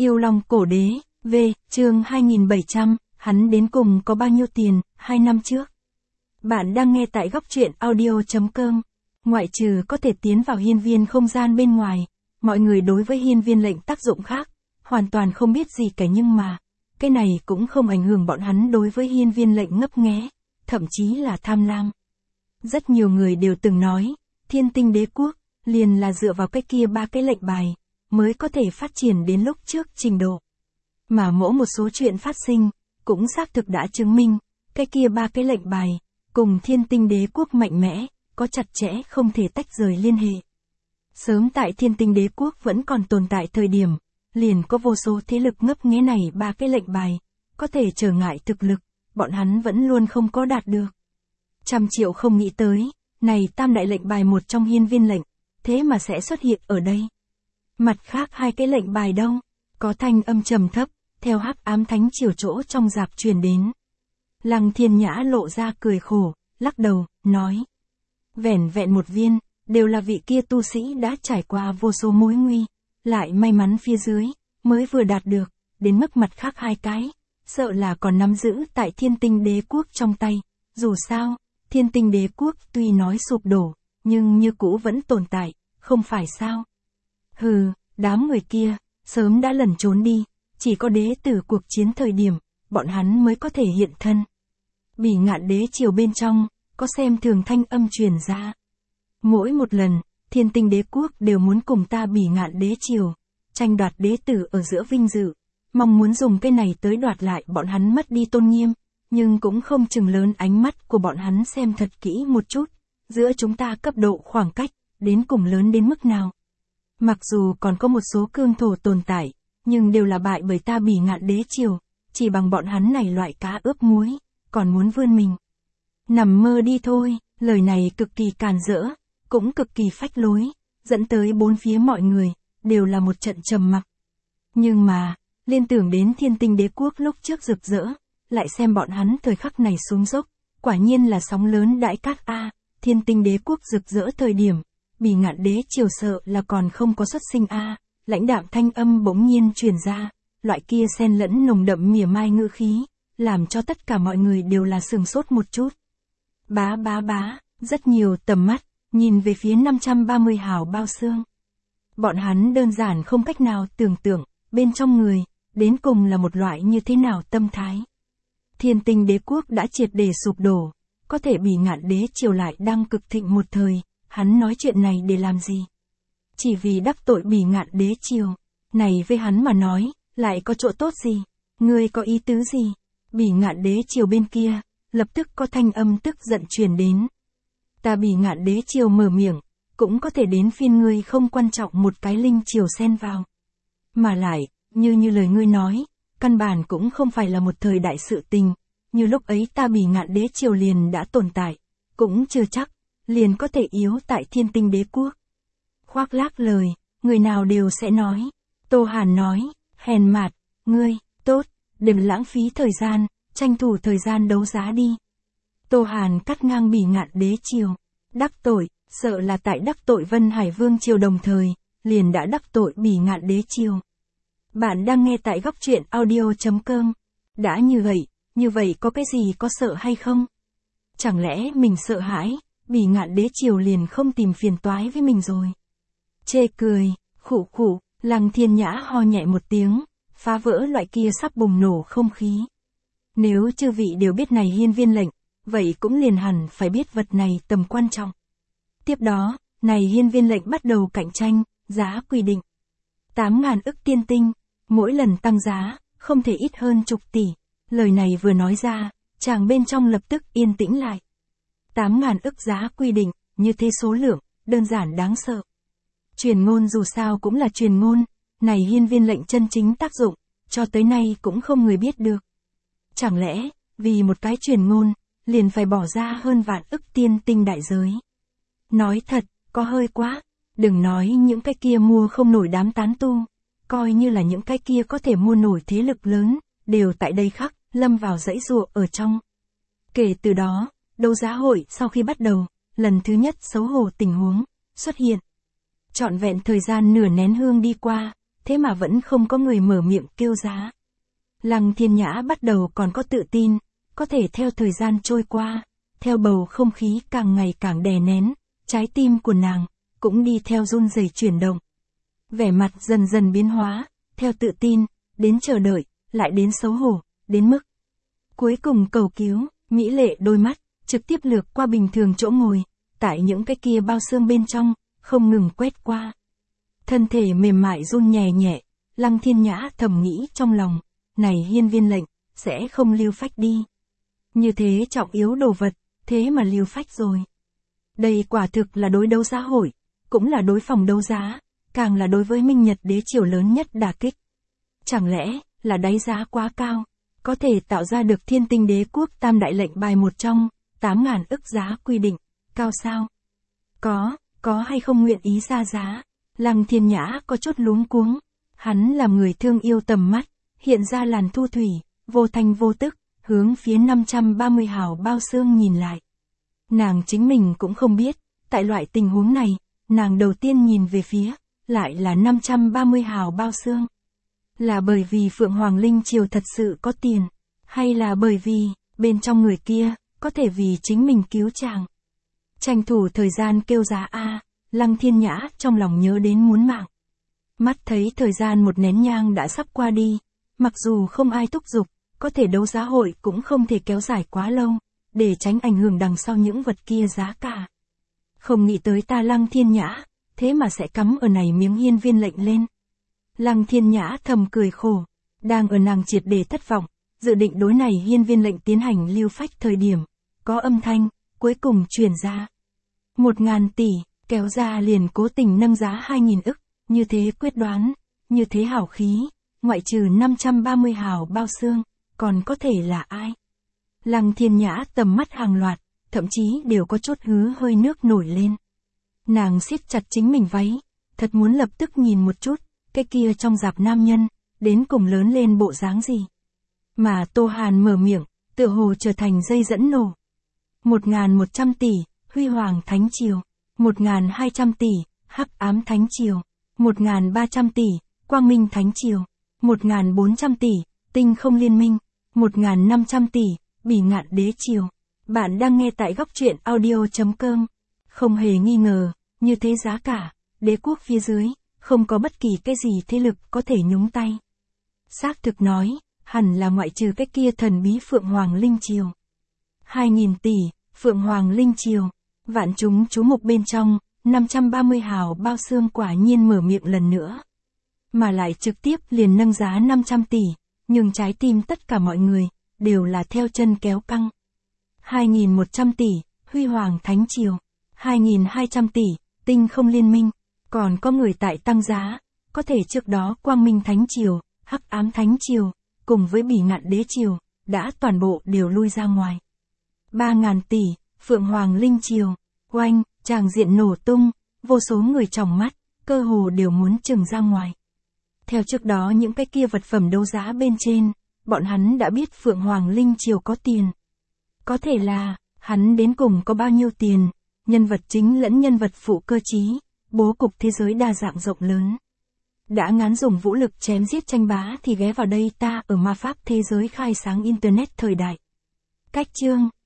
Yêu Long Cổ Đế, V, chương 2700, hắn đến cùng có bao nhiêu tiền, 2 năm trước. Bạn đang nghe tại góc truyện audio.com. Ngoại trừ có thể tiến vào hiên viên không gian bên ngoài, mọi người đối với hiên viên lệnh tác dụng khác, hoàn toàn không biết gì cả, nhưng mà, cái này cũng không ảnh hưởng bọn hắn đối với hiên viên lệnh ngấp nghé, thậm chí là tham lam. Rất nhiều người đều từng nói, Thiên Tinh Đế Quốc, liền là dựa vào cái kia 3 cái lệnh bài, mới có thể phát triển đến lúc trước trình độ. Mà mỗi một số chuyện phát sinh, cũng xác thực đã chứng minh, cái kia 3 cái lệnh bài, cùng Thiên Tinh Đế Quốc mạnh mẽ, có chặt chẽ không thể tách rời liên hệ. Sớm tại Thiên Tinh Đế Quốc vẫn còn tồn tại thời điểm, liền có vô số thế lực ngấp nghé này 3 cái lệnh bài, có thể trở ngại thực lực, bọn hắn vẫn luôn không có đạt được. 100 triệu không nghĩ tới, này tam đại lệnh bài một trong hiên viên lệnh, thế mà sẽ xuất hiện ở đây. Mặt khác 2 cái lệnh bài đâu? Có thanh âm trầm thấp, theo Hắc Ám Thánh Triều chỗ trong dạp truyền đến. Lăng Thiên Nhã lộ ra cười khổ, lắc đầu, nói. Vẻn vẹn một viên, đều là vị kia tu sĩ đã trải qua vô số mối nguy, lại may mắn phía dưới, mới vừa đạt được, đến mức mặt khác 2 cái, sợ là còn nắm giữ tại Thiên Tinh Đế Quốc trong tay. Dù sao, Thiên Tinh Đế Quốc tuy nói sụp đổ, nhưng như cũ vẫn tồn tại, không phải sao? Hừ, đám người kia, sớm đã lẩn trốn đi, chỉ có đế tử cuộc chiến thời điểm, bọn hắn mới có thể hiện thân. Bỉ Ngạn Đế Triều bên trong, có xem thường thanh âm truyền ra. Mỗi một lần, Thiên Tinh Đế Quốc đều muốn cùng ta Bỉ Ngạn Đế Triều, tranh đoạt đế tử ở giữa vinh dự, mong muốn dùng cái này tới đoạt lại bọn hắn mất đi tôn nghiêm, nhưng cũng không chừng lớn ánh mắt của bọn hắn xem thật kỹ một chút, giữa chúng ta cấp độ khoảng cách, đến cùng lớn đến mức nào. Mặc dù còn có một số cương thổ tồn tại, nhưng đều là bại bởi ta Bỉ Ngạn Đế Triều, chỉ bằng bọn hắn này loại cá ướp muối, còn muốn vươn mình. Nằm mơ đi thôi, lời này cực kỳ càn rỡ, cũng cực kỳ phách lối, dẫn tới bốn phía mọi người, đều là một trận trầm mặc. Nhưng mà, liên tưởng đến Thiên Tinh Đế Quốc lúc trước rực rỡ, lại xem bọn hắn thời khắc này xuống dốc, quả nhiên là sóng lớn đãi cát a. Thiên Tinh Đế Quốc rực rỡ thời điểm, Bỉ Ngạn Đế Triều sợ là còn không có xuất sinh a. Lãnh đạm thanh âm bỗng nhiên truyền ra, loại kia xen lẫn nồng đậm mỉa mai ngữ khí, làm cho tất cả mọi người đều là sửng sốt một chút. Bá, rất nhiều tầm mắt, nhìn về phía 530 hào bao xương. Bọn hắn đơn giản không cách nào tưởng tượng, bên trong người, đến cùng là một loại như thế nào tâm thái. Thiên Tinh Đế Quốc đã triệt để sụp đổ, có thể Bỉ Ngạn Đế Triều lại đang cực thịnh một thời, hắn nói chuyện này để làm gì? Chỉ vì đắc tội Bỉ Ngạn Đế Triều, này với hắn mà nói, lại có chỗ tốt gì? Ngươi có ý tứ gì? Bỉ Ngạn Đế Triều bên kia, lập tức có thanh âm tức giận truyền đến. Ta Bỉ Ngạn Đế Triều mở miệng, cũng có thể đến phiên ngươi không quan trọng một cái linh triều xen vào. Mà lại, như lời ngươi nói, căn bản cũng không phải là một thời đại sự tình, như lúc ấy ta Bỉ Ngạn Đế Triều liền đã tồn tại, cũng chưa chắc, liền có thể yếu tại Thiên Tinh Đế Quốc. Khoác lác lời, người nào đều sẽ nói. Tô Hàn nói, hèn mạt, ngươi, tốt, đừng lãng phí thời gian, tranh thủ thời gian đấu giá đi. Tô Hàn cắt ngang Bỉ Ngạn Đế Triều, đắc tội, sợ là tại đắc tội Vân Hải Vương Triều đồng thời, liền đã đắc tội Bỉ Ngạn Đế Triều. Bạn đang nghe tại góc truyện audio.com. Đã như vậy có cái gì có sợ hay không? Chẳng lẽ mình sợ hãi, Bỉ Ngạn Đế Triều liền không tìm phiền toái với mình rồi? Chê cười, khụ, Lăng Thiên Nhã ho nhẹ một tiếng, phá vỡ loại kia sắp bùng nổ không khí. Nếu chư vị đều biết này hiên viên lệnh, vậy cũng liền hẳn phải biết vật này tầm quan trọng. Tiếp đó, này hiên viên lệnh bắt đầu cạnh tranh, giá quy định. 8.000 ức tiên tinh, mỗi lần tăng giá, không thể ít hơn chục tỷ. Lời này vừa nói ra, chàng bên trong lập tức yên tĩnh lại. 8.000 ức giá quy định, như thế số lượng, đơn giản đáng sợ. Truyền ngôn dù sao cũng là truyền ngôn, này hiên viên lệnh chân chính tác dụng, cho tới nay cũng không người biết được. Chẳng lẽ, vì một cái truyền ngôn, liền phải bỏ ra hơn vạn ức tiên tinh đại giới. Nói thật, có hơi quá, đừng nói những cái kia mua không nổi đám tán tu, coi như là những cái kia có thể mua nổi thế lực lớn, đều tại đây khắc, lâm vào dãy giụa ở trong. Kể từ đó, đấu giá hội sau khi bắt đầu, lần thứ nhất xấu hổ tình huống xuất hiện. Trọn vẹn thời gian nửa nén hương đi qua, thế mà vẫn không có người mở miệng kêu giá. Lăng Thiên Nhã bắt đầu còn có tự tin, có thể theo thời gian trôi qua, theo bầu không khí càng ngày càng đè nén, trái tim của nàng cũng đi theo run rẩy chuyển động. Vẻ mặt dần dần biến hóa, theo tự tin, đến chờ đợi, lại đến xấu hổ, đến mức cuối cùng cầu cứu, mỹ lệ đôi mắt, trực tiếp lược qua bình thường chỗ ngồi, tại những cái kia bao xương bên trong, không ngừng quét qua. Thân thể mềm mại run nhẹ nhẹ, Lăng Thiên Nhã thầm nghĩ trong lòng, này hiên viên lệnh, sẽ không lưu phách đi. Như thế trọng yếu đồ vật, thế mà lưu phách rồi. Đây quả thực là đối đấu giá hội, cũng là đối phòng đấu giá, càng là đối với Minh Nhật đế triều lớn nhất đả kích. Chẳng lẽ, là đáy giá quá cao, có thể tạo ra được Thiên Tinh Đế quốc tam đại lệnh bài một trong, 8.000 ức giá quy định, cao sao? Có hay không nguyện ý ra giá? Lăng Thiên Nhã có chút luống cuống, hắn là người thương yêu tầm mắt, hiện ra làn thu thủy, vô thanh vô tức, hướng phía 530 hào bao xương nhìn lại. Nàng chính mình cũng không biết, tại loại tình huống này, nàng đầu tiên nhìn về phía, lại là 530 hào bao xương. Là bởi vì Phượng Hoàng Linh Triều thật sự có tiền, hay là bởi vì, bên trong người kia, có thể vì chính mình cứu chàng. Tranh thủ thời gian kêu giá A, Lăng Thiên Nhã trong lòng nhớ đến muốn mạng. Mắt thấy thời gian một nén nhang đã sắp qua đi, mặc dù không ai thúc giục, có thể đấu giá hội cũng không thể kéo dài quá lâu, để tránh ảnh hưởng đằng sau những vật kia giá cả. Không nghĩ tới ta Lăng Thiên Nhã, thế mà sẽ cắm ở này miếng hiên viên lệnh lên. Lăng Thiên Nhã thầm cười khổ, đang ở nàng triệt để thất vọng, dự định đối này hiên viên lệnh tiến hành lưu phách thời điểm, có âm thanh, cuối cùng truyền ra. 1.000 tỷ, kéo ra liền cố tình nâng giá 2.000 ức, như thế quyết đoán, như thế hảo khí, ngoại trừ 530 hào bao xương, còn có thể là ai? Lăng Thiên Nhã tầm mắt hàng loạt, thậm chí đều có chút hứ hơi nước nổi lên. Nàng siết chặt chính mình váy, thật muốn lập tức nhìn một chút, cái kia trong dạp nam nhân, đến cùng lớn lên bộ dáng gì. Mà Tô Hàn mở miệng, tựa hồ trở thành dây dẫn nổ. 1.100 tỷ, Huy Hoàng Thánh Triều. 1.200 tỷ, Hắc Ám Thánh Triều. 1.300 tỷ, Quang Minh Thánh Triều. 1.400 tỷ, Tinh Không Liên Minh. 1.500 tỷ, Bỉ Ngạn Đế Triều. Bạn đang nghe tại góc truyện audio.com. Không hề nghi ngờ, như thế giá cả, đế quốc phía dưới, không có bất kỳ cái gì thế lực có thể nhúng tay. Xác thực nói, hẳn là ngoại trừ cái kia thần bí Phượng Hoàng Linh Triều. 2.000 tỷ, Phượng Hoàng Linh Triều. Vạn chúng chú mục bên trong, 530 hào bao xương quả nhiên mở miệng lần nữa. Mà lại trực tiếp liền nâng giá 500 tỷ, nhưng trái tim tất cả mọi người, đều là theo chân kéo căng. 2.100 tỷ, Huy Hoàng Thánh Triều. 2.200 tỷ, Tinh Không Liên Minh. Còn có người tại tăng giá, có thể trước đó Quang Minh Thánh Triều, Hắc Ám Thánh Triều, cùng với Bỉ Ngạn Đế Triều, đã toàn bộ đều lui ra ngoài. 3.000 tỷ, Phượng Hoàng Linh Triều. Oanh, tràng diện nổ tung, vô số người trong mắt, cơ hồ đều muốn trừng ra ngoài. Theo trước đó những cái kia vật phẩm đấu giá bên trên, bọn hắn đã biết Phượng Hoàng Linh Triều có tiền. Có thể là, hắn đến cùng có bao nhiêu tiền, nhân vật chính lẫn nhân vật phụ cơ trí, bố cục thế giới đa dạng rộng lớn. Đã ngán dùng vũ lực chém giết tranh bá thì ghé vào đây ta ở ma pháp thế giới khai sáng Internet thời đại. Cách chương